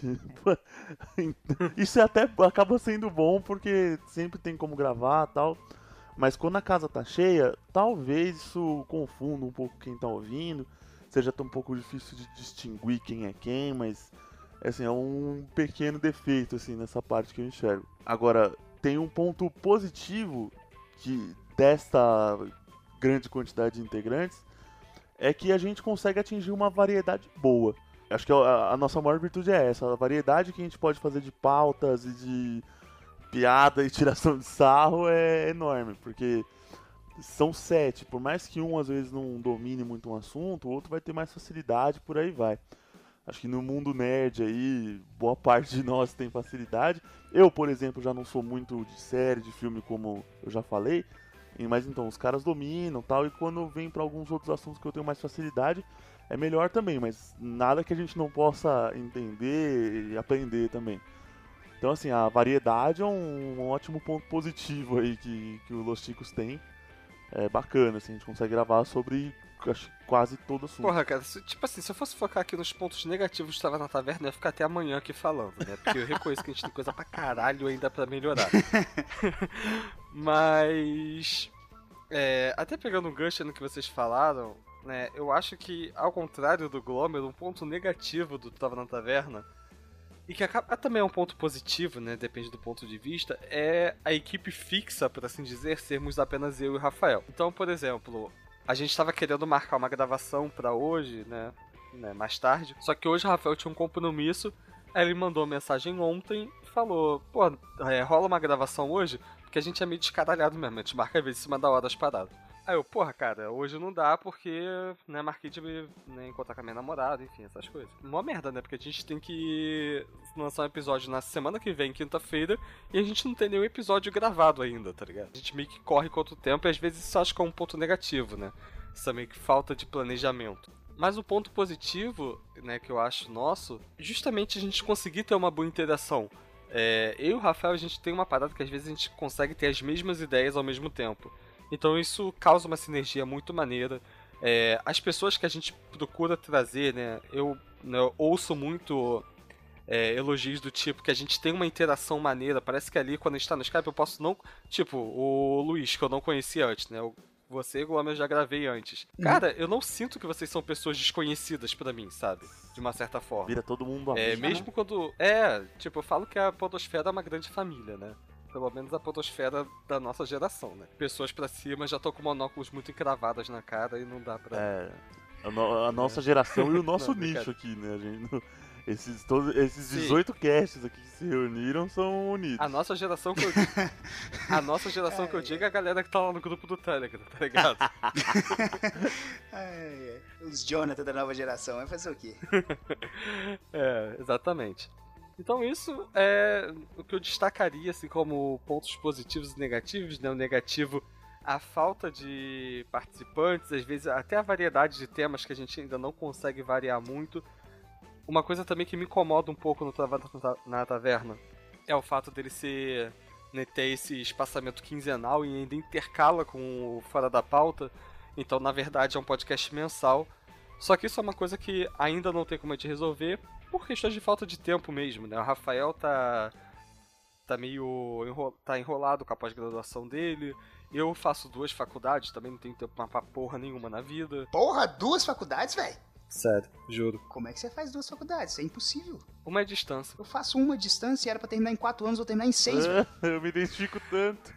Isso até acaba sendo bom porque sempre tem como gravar e tal. Mas quando a casa tá cheia, talvez isso confunda um pouco quem tá ouvindo. Seja até um pouco difícil de distinguir quem é quem, mas assim, é um pequeno defeito assim, nessa parte que eu enxergo. Agora, tem um ponto positivo que desta grande quantidade de integrantes, é que a gente consegue atingir uma variedade boa. Acho que a, a nossa maior virtude é essa, a variedade que a gente pode fazer de pautas e de piada e tiração de sarro é enorme, porque são sete, por mais que um às vezes não domine muito um assunto, o outro vai ter mais facilidade, por aí vai. Acho que no mundo nerd aí, boa parte de nós tem facilidade. Eu, por exemplo, já não sou muito de série, de filme, como eu já falei, E, mas então, os caras dominam tal, e quando vem pra alguns outros assuntos que eu tenho mais facilidade, é melhor também, mas nada que a gente não possa entender e aprender também. Então, assim, a variedade é um, um ótimo ponto positivo aí que, que o Los Ticos tem. É bacana, assim, a gente consegue gravar sobre acho, quase todo assunto. Porra, cara, se, tipo assim, se eu fosse focar aqui nos pontos negativos de Tava na Taverna, eu ia ficar até amanhã aqui falando, né? Porque eu reconheço que a gente tem coisa pra caralho ainda pra melhorar. Mas... É, até pegando um gancho no que vocês falaram, né? Eu acho que, ao contrário do Glomer, um ponto negativo do Tava na Taverna, e que acaba, também é um ponto positivo, né? Depende do ponto de vista, é a equipe fixa, por assim dizer, sermos apenas eu e o Rafael. Então, por exemplo, a gente estava querendo marcar uma gravação pra hoje, né? né? Mais tarde. Só que hoje o Rafael tinha um compromisso. Aí ele mandou uma mensagem ontem e falou: pô, é, rola uma gravação hoje? Porque a gente é meio descaralhado mesmo, a gente marca às vezes em cima da hora as paradas. Aí eu, porra, cara, hoje não dá porque, né, marquei de né, encontrar com a minha namorada, enfim, essas coisas. Mó merda, né? Porque a gente tem que lançar um episódio na semana que vem, quinta-feira, e a gente não tem nenhum episódio gravado ainda, tá ligado? A gente meio que corre quanto tempo e às vezes isso acho que é um ponto negativo, né? Isso é meio que falta de planejamento. Mas o ponto positivo, né, que eu acho nosso, justamente a gente conseguir ter uma boa interação. É, eu e o Rafael, a gente tem uma parada que às vezes a gente consegue ter as mesmas ideias ao mesmo tempo. Então isso causa uma sinergia muito maneira. É, as pessoas que a gente procura trazer, né, eu, né, eu ouço muito é, elogios do tipo que a gente tem uma interação maneira. Parece que ali, quando a gente tá no Skype, eu posso não... Tipo, o Luiz, que eu não conhecia antes, né, eu, você e o Glomer eu já gravei antes. Cara, eu não sinto que vocês são pessoas desconhecidas pra mim, sabe? De uma certa forma. Vira todo mundo amigo. É, mesmo quando... É, tipo, eu falo que a podosfera é uma grande família, né? Pelo menos a podosfera da nossa geração, né? Pessoas pra cima já estão com monóculos muito encravadas na cara e não dá pra... É, a, no, a nossa geração e o nosso Não, nicho cara. aqui, né? A gente, não- esses, todos, esses Sim. dezoito casts aqui que se reuniram são unidos. A nossa geração que eu digo... A nossa geração que eu digo é a galera que tá lá no grupo do Telegram, tá ligado? Ai, ai. Os Jonathan da nova geração, vai fazer o quê? É, exatamente. Então isso é o que eu destacaria assim como pontos positivos e negativos, né? O negativo, a falta de participantes, às vezes até a variedade de temas que a gente ainda não consegue variar muito. Uma coisa também que me incomoda um pouco no Tava na Taverna é o fato dele ser, né, ter esse espaçamento quinzenal e ainda intercala com o Fora da Pauta. Então, na verdade, é um podcast mensal. Só que isso é uma coisa que ainda não tem como a gente resolver por questões de falta de tempo mesmo, né? O Rafael tá, tá meio enro... tá enrolado com a pós-graduação dele. Eu faço duas faculdades, também não tenho tempo pra porra nenhuma na vida. Porra, duas faculdades, velho? Sério, juro. Como é que você faz duas faculdades? Isso é impossível. Uma é distância. Eu faço uma distância e era pra terminar em quatro anos, vou terminar em seis, velho. É, eu me identifico tanto.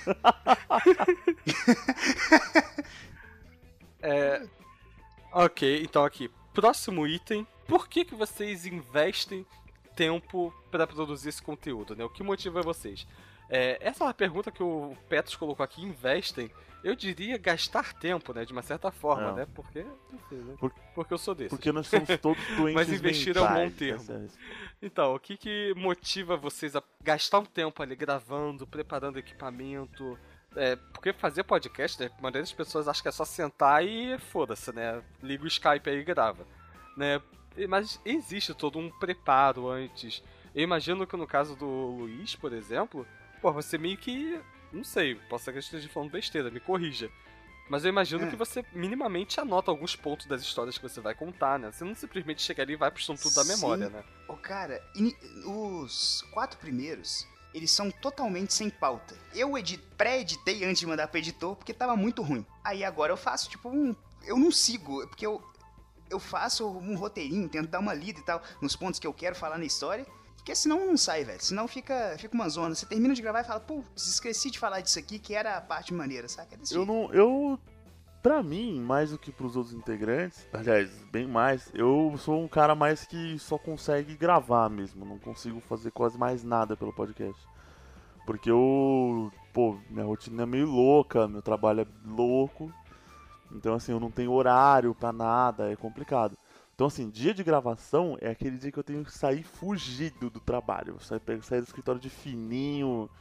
É... Ok, então aqui. Próximo item. Por que que vocês investem tempo pra produzir esse conteúdo, né? O que motiva vocês? É, essa é uma pergunta que o Petros colocou aqui, investem. Eu diria gastar tempo, né? De uma certa forma, Não. né? Porque, enfim, né? Por- Porque eu sou desse. Porque nós somos todos doentes Mas investir é um bom mentais, termo. essa é a resposta. Então, o que que motiva vocês a gastar um tempo ali gravando, preparando equipamento? É, porque fazer podcast, né? A maioria das pessoas acha que é só sentar e foda-se, né? Liga o Skype aí e grava, né? E- Mas existe todo um preparo antes. Eu imagino que no caso do Luiz, por exemplo, pô, você meio que... Não sei, posso ser que eu esteja falando besteira, me corrija. Mas eu imagino É. que você minimamente anota alguns pontos das histórias que você vai contar, né? Você não simplesmente chega ali e vai pro estudo da Sim. memória, né? Ô, cara, ini- os quatro primeiros, eles são totalmente sem pauta. Eu edi- pré-editei antes de mandar pro editor porque tava muito ruim. Aí agora eu faço, tipo, um... Eu não sigo, porque eu, eu faço um roteirinho, tento dar uma lida e tal, nos pontos que eu quero falar na história. Porque senão não sai, velho. Senão fica, fica uma zona. Você termina de gravar e fala, pô, esqueci de falar disso aqui, que era a parte maneira, saca? É desse Eu jeito. não. Eu. Pra mim, mais do que pros outros integrantes, aliás, bem mais, eu sou um cara mais que só consegue gravar mesmo. Não consigo fazer quase mais nada pelo podcast. Porque eu. Pô, minha rotina é meio louca, meu trabalho é louco. Então, assim, eu não tenho horário pra nada, é complicado. Então, assim, dia de gravação é aquele dia que eu tenho que sair fugido do trabalho. Eu sair, pego- sair do escritório de fininho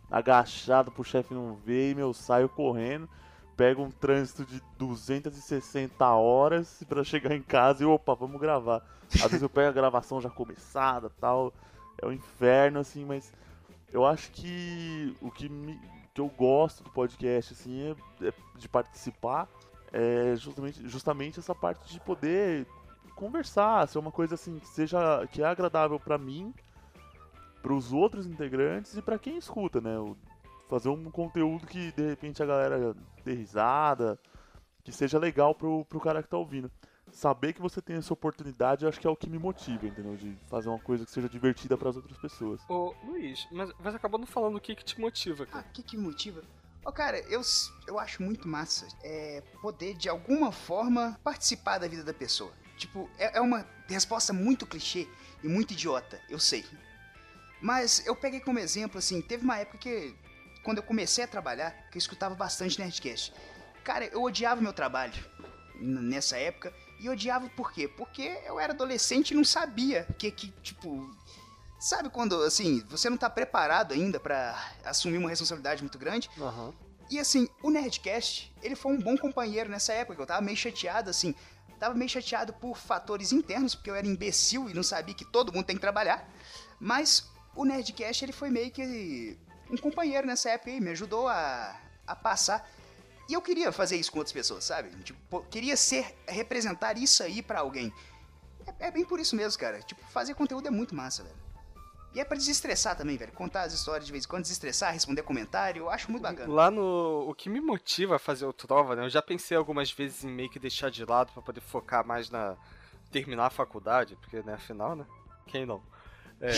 agachado pro chefe não ver, e meu, saio correndo, pego um trânsito de duzentas e sessenta horas pra chegar em casa e opa, vamos gravar. Às vezes eu pego a gravação já começada, tal, é um inferno assim, mas eu acho que o que, me, que eu gosto do podcast assim é, é de participar, é justamente, justamente essa parte de poder conversar, ser uma coisa assim que seja que é agradável pra mim, para os outros integrantes e para quem escuta, né? Fazer um conteúdo que de repente a galera dê risada, que seja legal pro, pro cara que tá ouvindo. Saber que você tem essa oportunidade, eu acho que é o que me motiva, entendeu? De fazer uma coisa que seja divertida para as outras pessoas. Ô, Luiz, mas você acabou não falando o que que te motiva, cara. Ah, o que que me motiva? Ó, oh, cara, eu, eu acho muito massa é, poder, de alguma forma, participar da vida da pessoa. Tipo, é, é uma resposta muito clichê e muito idiota, eu sei. Mas eu peguei como exemplo, assim, teve uma época que, quando eu comecei a trabalhar, que eu escutava bastante Nerdcast. Cara, eu odiava meu trabalho nessa época, e odiava por quê? Porque eu era adolescente e não sabia que, que tipo... Sabe quando, assim, você não tá preparado ainda pra assumir uma responsabilidade muito grande? Uhum. E, assim, o Nerdcast, ele foi um bom companheiro nessa época, que eu tava meio chateado, assim... Tava meio chateado por fatores internos, porque eu era imbecil e não sabia que todo mundo tem que trabalhar, mas... O Nerdcast, ele foi meio que um companheiro nessa época aí, me ajudou a, a passar. E eu queria fazer isso com outras pessoas, sabe? Tipo, queria ser, representar isso aí pra alguém. É, é bem por isso mesmo, cara. Tipo, fazer conteúdo é muito massa, velho. E é pra desestressar também, velho. Contar as histórias de vez em quando, desestressar, responder comentário, eu acho muito bacana. Lá no... O que me motiva a fazer o Trova, né? Eu já pensei algumas vezes em meio que deixar de lado pra poder focar mais na... terminar a faculdade, porque, né, afinal, né? Quem não? É,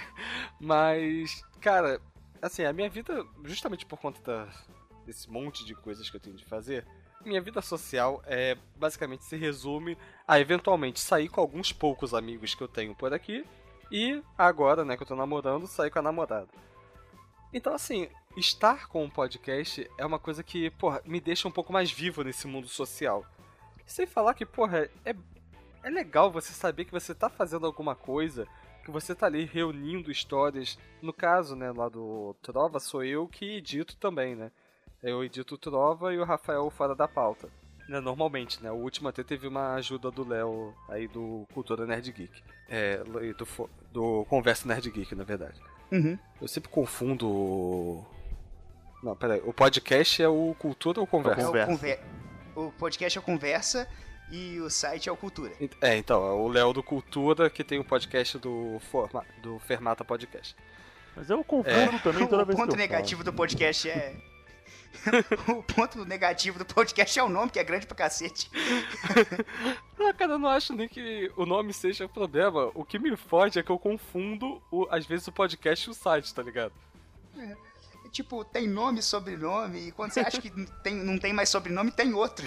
mas, cara, assim, a minha vida, justamente por conta da, desse monte de coisas que eu tenho de fazer, minha vida social é basicamente se resume a eventualmente sair com alguns poucos amigos que eu tenho por aqui e agora, né, que eu tô namorando, sair com a namorada. Então, assim, estar com um podcast é uma coisa que, porra, me deixa um pouco mais vivo nesse mundo social. Sem falar que, porra, é, é legal você saber que você tá fazendo alguma coisa, que você tá ali reunindo histórias. No caso, né, lá do Trova, sou eu que edito também, né? Eu edito o Trova e o Rafael fora da pauta. Né, normalmente, né? O último até teve uma ajuda do Léo aí do Cultura Nerd Geek. É, do, do Conversa Nerd Geek, na verdade. Uhum. Eu sempre confundo o... Não, peraí. O podcast é o Cultura ou Conversa? É o, conver... o podcast é o Conversa... E o site é o Cultura. É, então, é o Léo do Cultura, que tem o podcast do, Forma... do Fermata Podcast. Mas eu confundo é. também toda vez que eu O ponto negativo do podcast é... o ponto negativo do podcast é o nome, que é grande pra cacete. Não, cara, eu não acho nem que o nome seja o problema. O que me fode é que eu confundo, o, às vezes, o podcast e o site, tá ligado? É. Tipo, tem nome e sobrenome, e quando você acha que tem, não tem mais sobrenome, tem outro.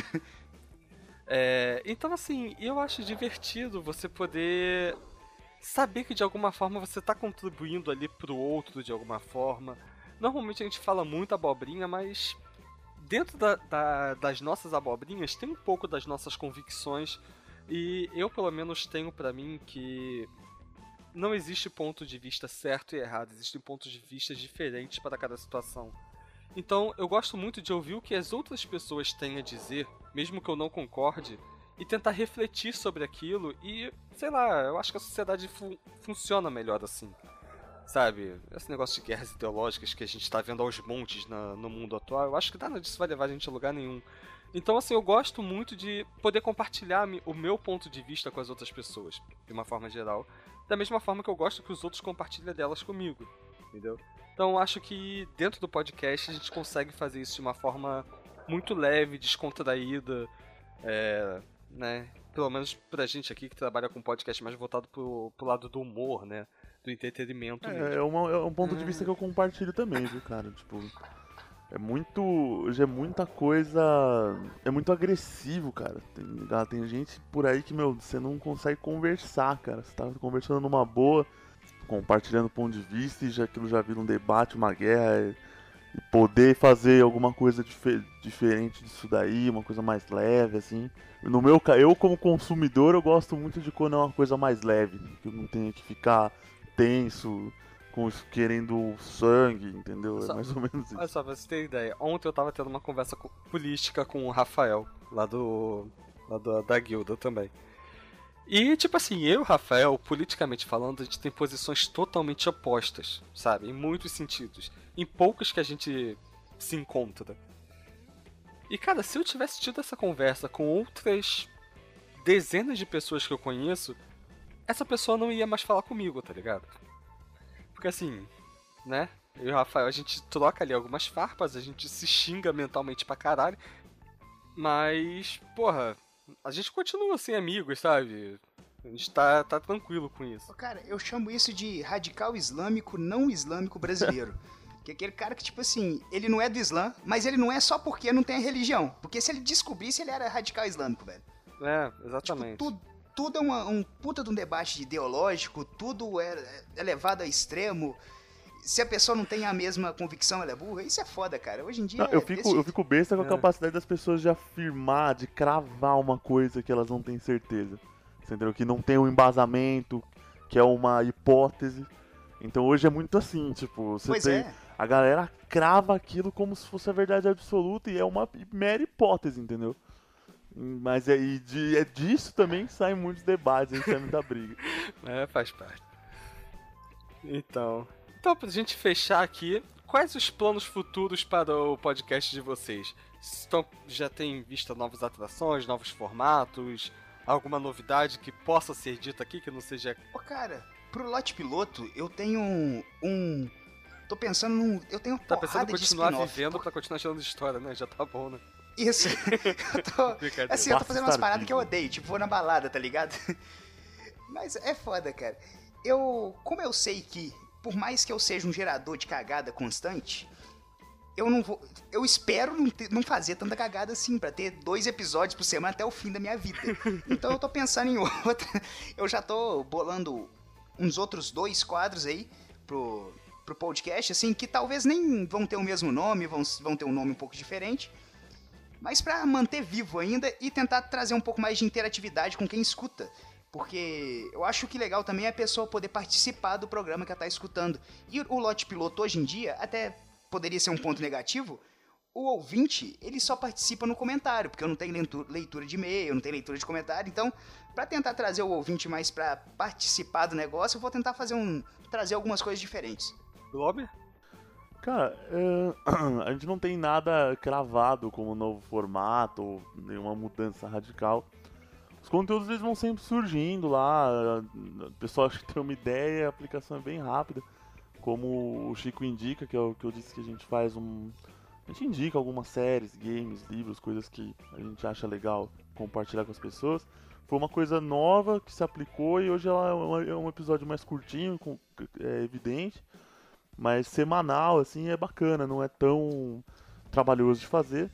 É, então, assim, eu acho divertido você poder saber que de alguma forma você tá contribuindo ali pro outro de alguma forma. Normalmente a gente fala muito abobrinha, mas dentro da, da, das nossas abobrinhas tem um pouco das nossas convicções. E eu, pelo menos, tenho pra mim que não existe ponto de vista certo e errado. Existem pontos de vista diferentes para cada situação. Então, eu gosto muito de ouvir o que as outras pessoas têm a dizer, mesmo que eu não concorde, e tentar refletir sobre aquilo e, sei lá, eu acho que a sociedade fu- funciona melhor assim, sabe? Esse negócio de guerras ideológicas que a gente tá vendo aos montes na, no mundo atual, eu acho que nada disso vai levar a gente a lugar nenhum. Então, assim, eu gosto muito de poder compartilhar o meu ponto de vista com as outras pessoas, de uma forma geral, da mesma forma que eu gosto que os outros compartilhem delas comigo, entendeu? Então, acho que dentro do podcast a gente consegue fazer isso de uma forma muito leve, descontraída, é, né? Pelo menos pra gente aqui que trabalha com podcast mais voltado pro, pro lado do humor, né? Do entretenimento é, mesmo. É, uma, é um ponto de vista que eu compartilho também, viu, cara? Tipo, é muito... já é muita coisa... é muito agressivo, cara. Tem, tem gente por aí que, meu, você não consegue conversar, cara. Você tá conversando numa boa... compartilhando ponto de vista e já aquilo já vira um debate, uma guerra, e poder fazer alguma coisa dif- diferente disso daí, uma coisa mais leve, assim. No meu eu como consumidor, eu gosto muito de quando é uma coisa mais leve, que eu não tenha que ficar tenso, com isso, querendo sangue, entendeu? Só- É mais ou menos isso. Olha só, pra você ter ideia, ontem eu tava tendo uma conversa co- política com o Rafael, lá do. lá do- da guilda também. E, tipo assim, eu e o Rafael, politicamente falando, a gente tem posições totalmente opostas, sabe? Em muitos sentidos. Em poucos que a gente se encontra. E, cara, se eu tivesse tido essa conversa com outras dezenas de pessoas que eu conheço, essa pessoa não ia mais falar comigo, tá ligado? Porque assim, né? Eu e o Rafael, a gente troca ali algumas farpas, a gente se xinga mentalmente pra caralho. Mas, porra, a gente continua assim amigos, sabe? A gente tá, tá tranquilo com isso. Ô, cara, eu chamo isso de radical islâmico não islâmico brasileiro. Que é aquele cara que, tipo assim, ele não é do Islã, mas ele não é só porque não tem a religião. Porque se ele descobrisse, ele era radical islâmico, velho. É, exatamente. Tipo, tudo, tudo é uma- um puta de um debate ideológico, tudo é, é levado a extremo. Se a pessoa não tem a mesma convicção, ela é burra. Isso é foda, cara. Hoje em dia. Não, eu é fico, desse eu jeito. fico besta com a É. capacidade das pessoas de afirmar, de cravar uma coisa que elas não têm certeza. Você entendeu? Que não tem um embasamento, que é uma hipótese. Então hoje é muito assim, tipo, você Pois tem. é. A galera crava aquilo como se fosse a verdade absoluta e é uma mera hipótese, entendeu? Mas é, e de, é disso também que saem muitos debates, aí sai muita briga. É, faz parte. Então. Então, pra gente fechar aqui, quais os planos futuros para o podcast de vocês? Estão, já tem vista novas atrações, novos formatos? Alguma novidade que possa ser dita aqui que não seja. Ô, cara, pro lote piloto, eu tenho um. um tô pensando num. Eu tenho uma Tá pensando porrada em de continuar spin-off. vivendo pra continuar tirando história, né? Já tá bom, né? Isso. eu tô. Brincadeira. Assim, eu tô Basta fazendo umas estar paradas que eu vivo. odeio, tipo, vou na balada, tá ligado? Mas é foda, cara. Eu. Como eu sei que, por mais que eu seja um gerador de cagada constante, eu não vou. Eu espero não, ter- não fazer tanta cagada assim, pra ter dois episódios por semana até o fim da minha vida. Então eu tô pensando em outra. Eu já tô bolando uns outros dois quadros aí pro, pro podcast, assim, que talvez nem vão ter o mesmo nome, vão, vão ter um nome um pouco diferente. Mas pra manter vivo ainda e tentar trazer um pouco mais de interatividade com quem escuta. Porque eu acho que legal também é a pessoa poder participar do programa que ela tá escutando. E o lote piloto hoje em dia, até poderia ser um ponto negativo, o ouvinte, ele só participa no comentário, porque eu não tenho leitu- leitura de e-mail, eu não tenho leitura de comentário, então, pra tentar trazer o ouvinte mais pra participar do negócio, eu vou tentar fazer um trazer algumas coisas diferentes. Globo? Cara, é, a gente não tem nada cravado como novo formato ou nenhuma mudança radical. Os conteúdos eles vão sempre surgindo lá, o pessoal acha que tem uma ideia, a aplicação é bem rápida. Como o Chico indica, que é o que eu disse que a gente faz um... A gente indica algumas séries, games, livros, coisas que a gente acha legal compartilhar com as pessoas. Foi uma coisa nova que se aplicou e hoje ela é um- é um episódio mais curtinho, com- é evidente. Mas semanal, assim, é bacana, não é tão trabalhoso de fazer.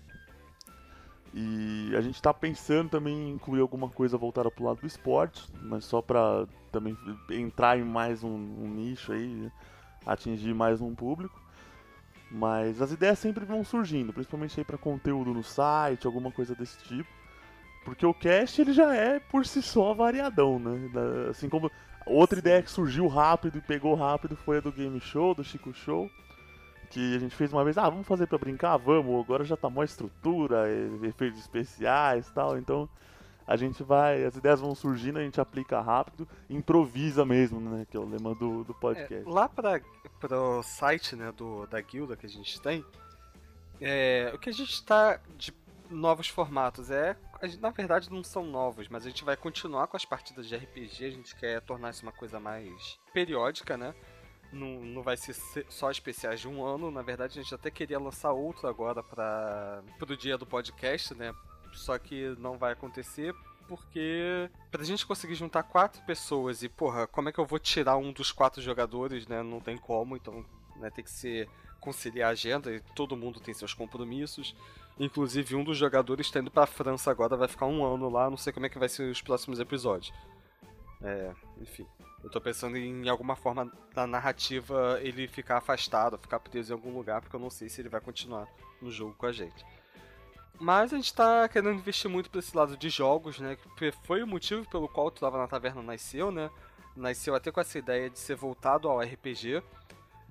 E a gente tá pensando também em incluir alguma coisa voltada pro lado do esporte, mas só pra também entrar em mais um, um nicho aí, atingir mais um público. Mas as ideias sempre vão surgindo, principalmente aí pra conteúdo no site, alguma coisa desse tipo. Porque o cast ele já é por si só variadão, né? Da- Assim como outra ideia que surgiu rápido e pegou rápido foi a do Game Show, do Chico Show. Que a gente fez uma vez, ah, vamos fazer pra brincar? Vamos, agora já tá mó estrutura, e- efeitos especiais e tal, então a gente vai, as ideias vão surgindo, a gente aplica rápido, improvisa mesmo, né, que é o lema do, do É, podcast. lá para o site, né, do, da guilda que a gente tem, é, o que a gente está de novos formatos é, a gente- na verdade não são novos, mas a gente vai continuar com as partidas de R P G, a gente quer tornar isso uma coisa mais periódica, né? Não, não vai ser se- só especiais de um ano, na verdade a gente até queria lançar outro agora para o dia do podcast, né? Só que não vai acontecer porque pra gente conseguir juntar quatro pessoas e, porra, como é que eu vou tirar um dos quatro jogadores, né? Não tem como, então né, tem que ser conciliar a agenda e todo mundo tem seus compromissos. Inclusive um dos jogadores está indo pra França agora, vai ficar um ano lá, não sei como é que vai ser os próximos episódios. É, enfim. Eu tô pensando em alguma forma da narrativa ele ficar afastado, ficar preso em algum lugar, porque eu não sei se ele vai continuar no jogo com a gente. Mas a gente tá querendo investir muito pra esse lado de jogos, né? Que foi o motivo pelo qual o Trava na Taverna nasceu, né? Nasceu até com essa ideia de ser voltado ao R P G.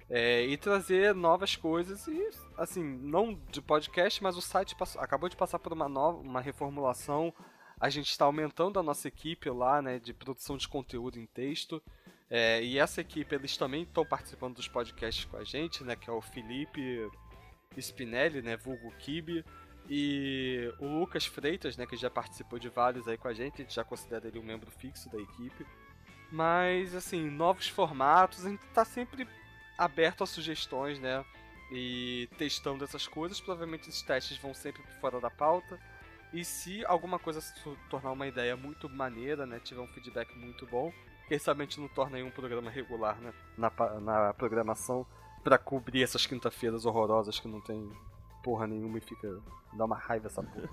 É, e trazer novas coisas e, assim, não de podcast, mas o site passou, acabou de passar por uma nova, uma reformulação. A gente está aumentando a nossa equipe lá, né, de produção de conteúdo em texto. É, e essa equipe, eles também estão participando dos podcasts com a gente, né, que é o Felipe Spinelli, né, vulgo Kibe, e o Lucas Freitas, né, que já participou de vários aí com a gente, a gente já considera ele um membro fixo da equipe. Mas, assim, novos formatos, a gente tá sempre aberto a sugestões, né, e testando essas coisas. Provavelmente esses testes vão sempre fora da pauta. E se alguma coisa se tornar uma ideia muito maneira, né, tiver um feedback muito bom, quem sabe a gente não torna aí um programa regular, né, na, na programação, pra cobrir essas quinta-feiras horrorosas que não tem porra nenhuma e fica... dá uma raiva essa porra.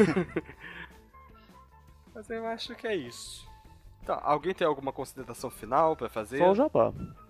Mas eu acho que é isso. Então, alguém tem alguma consideração final pra fazer? Só o jabá.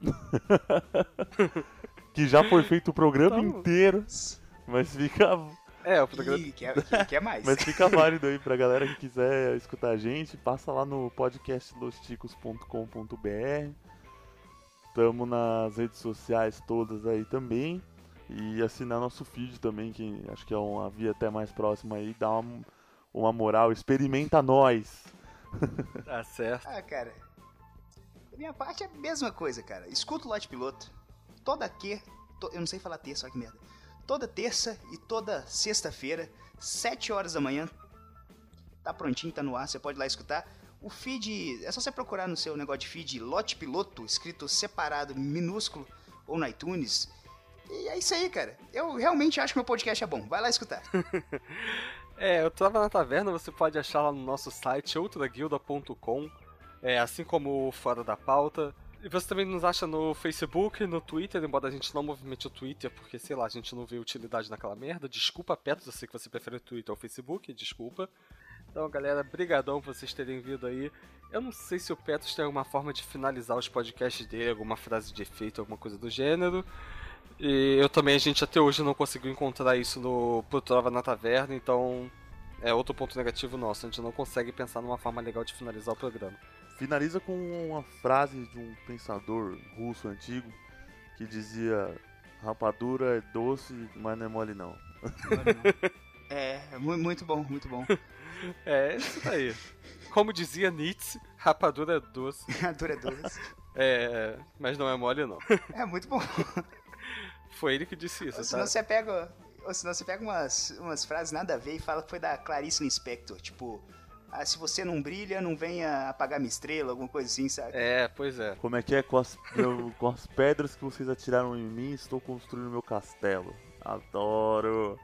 Que já foi feito o programa então... inteiro, mas fica... É, o programa... Ih, quer, quer, quer mais. Mas fica válido aí pra galera que quiser escutar a gente, passa lá no podcast los ticos ponto com ponto b r. Tamo nas redes sociais todas aí também. E assinar nosso feed também, que acho que é uma via até mais próxima aí, dá uma, uma moral, experimenta nós. Tá certo. Ah, cara, da minha parte é a mesma coisa, cara. Escuta o Lote Piloto. Toda que... To, eu não sei falar terça, olha que merda. Toda terça e toda sexta-feira, sete horas da manhã. Tá prontinho, tá no ar, você pode ir lá escutar. O feed, é só você procurar no seu negócio de feed Lote Piloto, escrito separado, minúsculo, ou no iTunes. E é isso aí, cara. Eu realmente acho que meu podcast é bom. Vai lá escutar. É, eu Trava na Taverna, você pode achar lá no nosso site outra guilda ponto com, é, assim como o Fora da Pauta. E você também nos acha no Facebook, no Twitter, embora a gente não movimente o Twitter, porque, sei lá, a gente não vê utilidade naquela merda. Desculpa, Petros, eu sei que você prefere o Twitter ao Facebook, desculpa. Então, galera, brigadão por vocês terem vindo aí. Eu não sei se o Petros tem alguma forma de finalizar os podcasts dele, alguma frase de efeito, alguma coisa do gênero. E eu também, a gente até hoje não conseguiu encontrar isso no pro Trava na Taverna, então é outro ponto negativo nosso, a gente não consegue pensar numa forma legal de finalizar o programa. Finaliza com uma frase de um pensador russo antigo que dizia: rapadura é doce, mas não é mole não. É, muito bom, muito bom. É, isso aí. Como dizia Nietzsche, rapadura é doce. Rapadura é doce. É, mas não é mole não. É muito bom. Foi ele que disse isso, ou tá? senão você pega, ou senão você pega umas, umas frases nada a ver e fala que foi da Clarice Lispector, tipo, ah, se você não brilha, não venha apagar minha estrela, alguma coisa assim, sabe? É, pois é. Como é que é? Com as, eu, com as pedras que vocês atiraram em mim, estou construindo meu castelo. Adoro!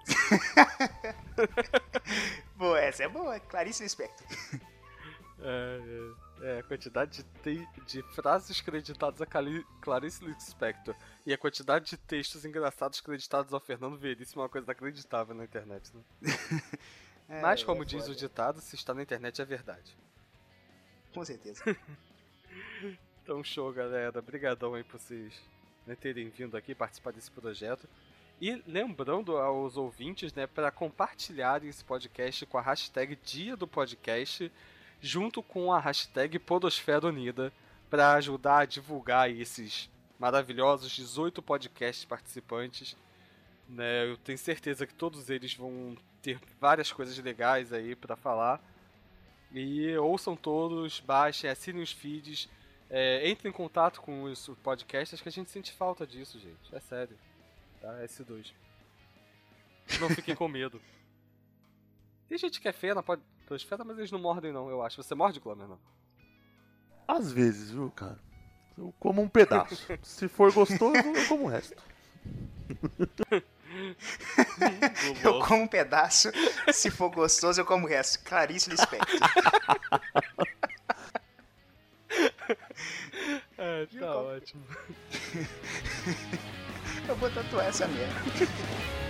Pô, essa é boa, Clarice Lispector. É, é, é, a quantidade de, te de frases creditadas a Cali Clarice Lispector e a quantidade de textos engraçados creditados ao Fernando Veríssimo é uma coisa inacreditável na internet, né? É, mas, como é diz foda. o ditado, se está na internet é verdade. Com certeza. Então, show, galera. Obrigadão aí por vocês, né, terem vindo aqui participar desse projeto. E lembrando aos ouvintes, né, para compartilharem esse podcast com a hashtag Dia do Podcast, junto com a hashtag Podosfera Unida, para ajudar a divulgar esses maravilhosos dezoito podcasts participantes. Né, eu tenho certeza que todos eles vão ter várias coisas legais aí para falar. E ouçam todos, baixem, assinem os feeds, é, entrem em contato com os podcasts, que a gente sente falta disso, gente. É sério. Tá? S dois. Não fiquem com medo. Tem gente que é feia na podosfera, mas eles não mordem não, eu acho. Você morde, Glomer, não? Às vezes, viu, cara? Eu como um pedaço. Se for gostoso, eu como o resto. Eu como um pedaço, se for gostoso, eu como o resto. Clarice Lispector. É, tá ótimo. Eu vou tatuar essa merda.